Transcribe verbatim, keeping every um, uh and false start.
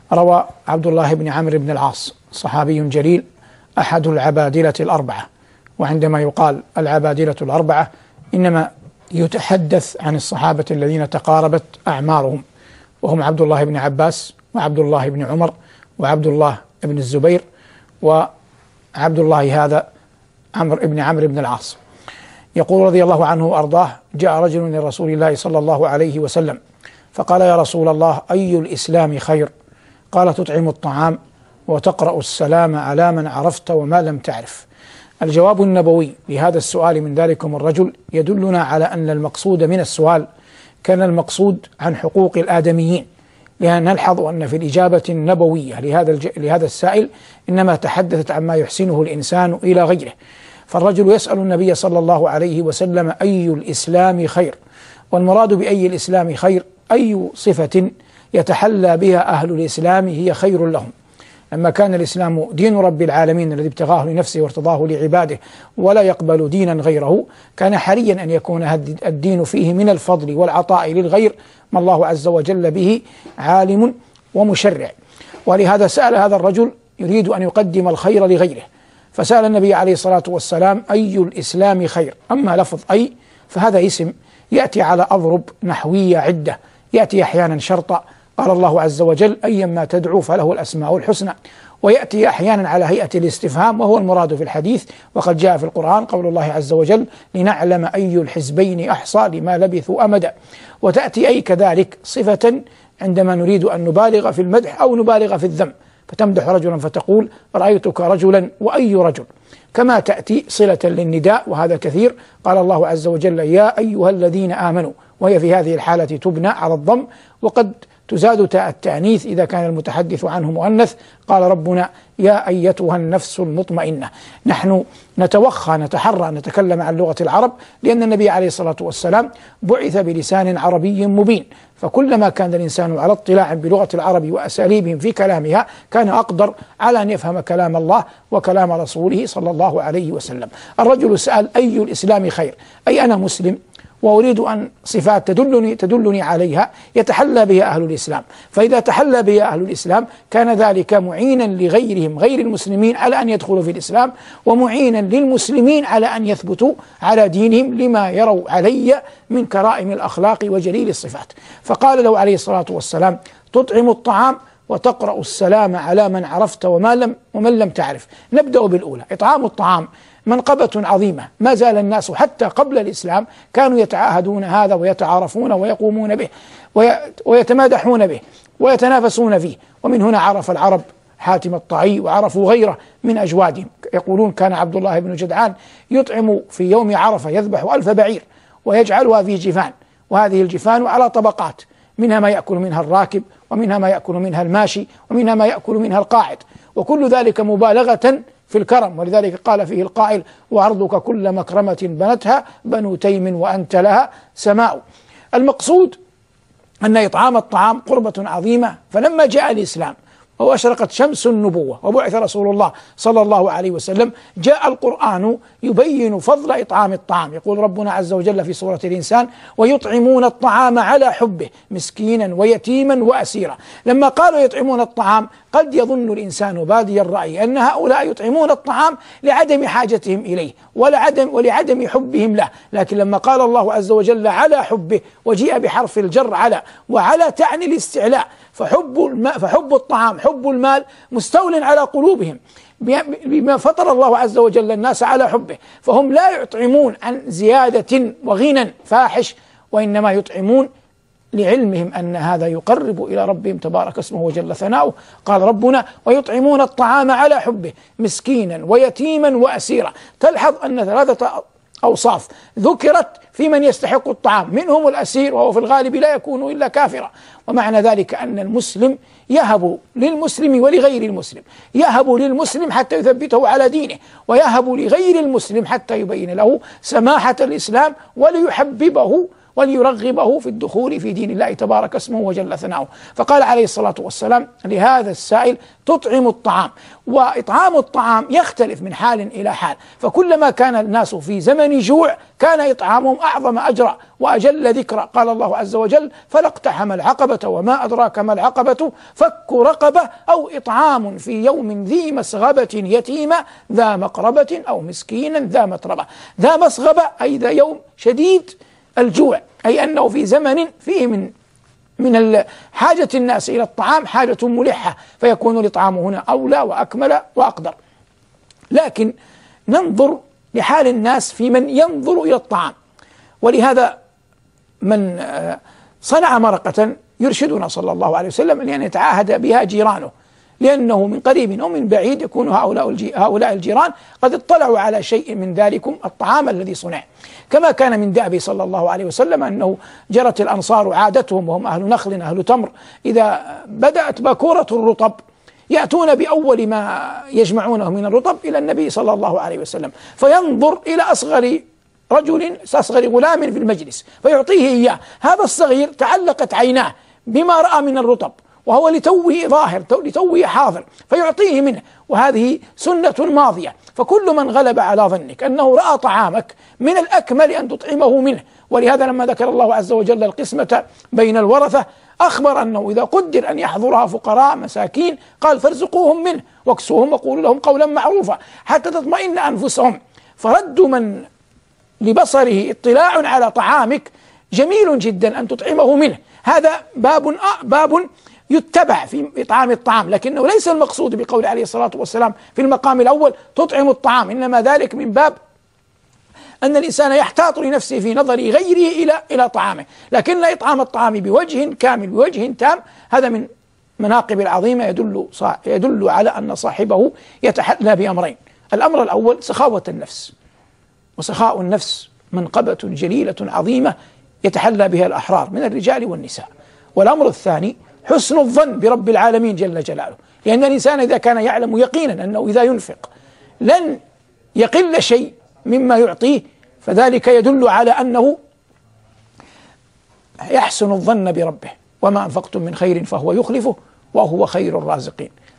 روى عبد الله بن عمرو بن العاص صحابي جليل أحد العبادلة الأربعة، وعندما يقال العبادلة الأربعة إنما يتحدث عن الصحابة الذين تقاربت أعمارهم، وهم عبد الله بن عباس وعبد الله بن عمر وعبد الله بن الزبير وعبد الله هذا عمرو بن عمرو بن العاص. يقول رضي الله عنه وأرضاه: جاء رجل لرسول الله صلى الله عليه وسلم فقال: يا رسول الله، أي الإسلام خير؟ قال: تطعم الطعام وتقرأ السلام على من عرفت وما لم تعرف. الجواب النبوي لهذا السؤال من ذلكم الرجل يدلنا على أن المقصود من السؤال كان المقصود عن حقوق الآدميين، لأن نلحظ أن في الإجابة النبوية لهذا الج... لهذا السائل إنما تحدثت عما يحسنه الإنسان إلى غيره. فالرجل يسأل النبي صلى الله عليه وسلم: أي الإسلام خير؟ والمراد بأي الإسلام خير أي صفة يتحلى بها أهل الإسلام هي خير لهم. لما كان الإسلام دين رب العالمين الذي ابتغاه لنفسه وارتضاه لعباده ولا يقبل دينا غيره، كان حريا أن يكون الدين فيه من الفضل والعطاء للغير ما الله عز وجل به عالم ومشرع. ولهذا سأل هذا الرجل يريد أن يقدم الخير لغيره، فسأل النبي عليه الصلاة والسلام: أي الإسلام خير؟ أما لفظ أي فهذا اسم يأتي على أضرب نحوية عدة، يأتي أحيانا شرطا، قال الله عز وجل: أيما تدعو فله الأسماء الحسنى، ويأتي أحيانا على هيئة الاستفهام وهو المراد في الحديث، وقد جاء في القرآن قول الله عز وجل: لنعلم أي الحزبين أحصى لما لبثوا أمدا. وتأتي أي كذلك صفة عندما نريد أن نبالغ في المدح أو نبالغ في الذم، فتمدح رجلا فتقول: رأيتك رجلا وأي رجل. كما تأتي صلة للنداء وهذا كثير، قال الله عز وجل: يا أيها الذين آمنوا، وهي في هذه الحالة تبنى على الضم، وقد تزاد تاء التأنيث إذا كان المتحدث عنه مؤنث. قال ربنا: يا أيتها النفس المطمئنة. نحن نتوخى نتحرى أن نتكلم عن لغة العرب، لأن النبي عليه الصلاة والسلام بعث بلسان عربي مبين، فكلما كان الإنسان على اطلاع بلغة العرب وأساليبهم في كلامها كان أقدر على أن يفهم كلام الله وكلام رسوله صلى الله عليه وسلم. الرجل سأل: أي الإسلام خير؟ أي أنا مسلم وأريد أن صفات تدلني تدلني عليها يتحلى بها أهل الإسلام، فإذا تحلى بها أهل الإسلام كان ذلك معينا لغيرهم غير المسلمين على أن يدخلوا في الإسلام، ومعينا للمسلمين على أن يثبتوا على دينهم لما يروا علي من كرائم الأخلاق وجليل الصفات. فقال له عليه الصلاة والسلام: تطعم الطعام وتقرأ السلام على من عرفت وما لم ومن لم تعرف. نبدأ بالأولى، إطعام الطعام منقبة عظيمة، ما زال الناس حتى قبل الإسلام كانوا يتعاهدون هذا ويتعارفون ويقومون به ويتمادحون به ويتنافسون فيه. ومن هنا عرف العرب حاتم الطائي وعرفوا غيره من أجوادهم. يقولون كان عبد الله بن جدعان يطعم في يوم عرفة يذبح ألف بعير ويجعلها في جفان، وهذه الجفان على طبقات، منها ما يأكل منها الراكب، ومنها ما يأكل منها الماشي، ومنها ما يأكل منها القاعد، وكل ذلك مبالغة في الكرم. ولذلك قال فيه القائل: وعرضك كل مكرمة بنتها بنو تيم وأنت لها سماء. المقصود أن إطعام الطعام قربة عظيمة، فلما جاء الإسلام وأشرقت شمس النبوة وبعث رسول الله صلى الله عليه وسلم جاء القرآن يبين فضل إطعام الطعام. يقول ربنا عز وجل في سورة الإنسان: ويطعمون الطعام على حبه مسكينا ويتيما وأسيرا. لما قالوا يطعمون الطعام قد يظن الإنسان بادي الرأي أن هؤلاء يطعمون الطعام لعدم حاجتهم إليه ولعدم ولعدم حبهم له، لكن لما قال الله عز وجل على حبه وجيء بحرف الجر على، وعلى تعني الاستعلاء، فحب الماء فحب الطعام حب المال مستول على قلوبهم بما فطر الله عز وجل الناس على حبه، فهم لا يطعمون عن زيادة وغنى فاحش، وإنما يطعمون لعلمهم أن هذا يقرب إلى ربهم تبارك اسمه وجل ثناؤه. قال ربنا: ويطعمون الطعام على حبه مسكينا ويتيما وأسيرا. تلحظ أن ثلاثة أوصاف ذكرت في من يستحق الطعام، منهم الأسير وهو في الغالب لا يكون إلا كافرا. ومعنى ذلك أن المسلم يهب للمسلم ولغير المسلم، يهب للمسلم حتى يثبته على دينه، ويهب لغير المسلم حتى يبين له سماحة الإسلام وليحببه وليرغبه في الدخول في دين الله تبارك اسمه وجل ثناؤه. فقال عليه الصلاة والسلام لهذا السائل: تطعم الطعام. وإطعام الطعام يختلف من حال إلى حال، فكلما كان الناس في زمن جوع كان إطعامهم أعظم أجرا وأجل ذكرا. قال الله عز وجل: فلا اقتحم العقبة وما أدراك ما العقبة فك رقبة أو إطعام في يوم ذي مسغبة يتيما ذا مقربة أو مسكينا ذا متربة. ذا مسغبة أي ذا يوم شديد الجوع، أي أنه في زمن فيه من من حاجة الناس إلى الطعام حاجة ملحة، فيكون الإطعام هنا أولى وأكمل وأقدر. لكن ننظر لحال الناس في من ينظر إلى الطعام، ولهذا من صنع مرقة يرشدنا صلى الله عليه وسلم لأن يتعاهد بها جيرانه، لأنه من قريب أو من بعيد يكون هؤلاء الجيران قد اطلعوا على شيء من ذلكم الطعام الذي صنع. كما كان من دأبه صلى الله عليه وسلم أنه جرت الأنصار عادتهم وهم أهل نخل أهل تمر، إذا بدأت باكورة الرطب يأتون بأول ما يجمعونه من الرطب إلى النبي صلى الله عليه وسلم، فينظر إلى أصغر رجل أصغر غلام في المجلس فيعطيه إياه. هذا الصغير تعلقت عيناه بما رأى من الرطب وهو لتوه ظاهر لتوه حاضر فيعطيه منه، وهذه سنة ماضية. فكل من غلب على ظنك أنه رأى طعامك من الأكمل أن تطعمه منه. ولهذا لما ذكر الله عز وجل القسمة بين الورثة أخبر أنه إذا قدر أن يحضرها فقراء مساكين قال: فارزقوهم منه واكسوهم وقولوا لهم قولا معروفا حتى تطمئن أنفسهم. فرد من لبصره اطلاع على طعامك جميل جدا أن تطعمه منه. هذا باب باب يتبع في إطعام الطعام، لكنه ليس المقصود بقول عليه الصلاة والسلام في المقام الأول تطعم الطعام، إنما ذلك من باب أن الإنسان يحتاط لنفسه في نظر غيره إلى إلى طعامه. لكن إطعام الطعام بوجه كامل بوجه تام هذا من مناقب العظيمة يدل يدل على أن صاحبه يتحلى بأمرين: الأمر الأول سخاوة النفس، وسخاء النفس منقبة جليلة عظيمة يتحلى بها الأحرار من الرجال والنساء. والأمر الثاني حسن الظن برب العالمين جل جلاله، لأن الإنسان إذا كان يعلم يقينا أنه إذا ينفق لن يقل شيء مما يعطيه فذلك يدل على أنه يحسن الظن بربه. وما أنفقتم من خير فهو يخلفه وهو خير الرازقين.